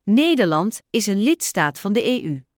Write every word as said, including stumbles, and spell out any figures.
Nederland is een lidstaat van de E U.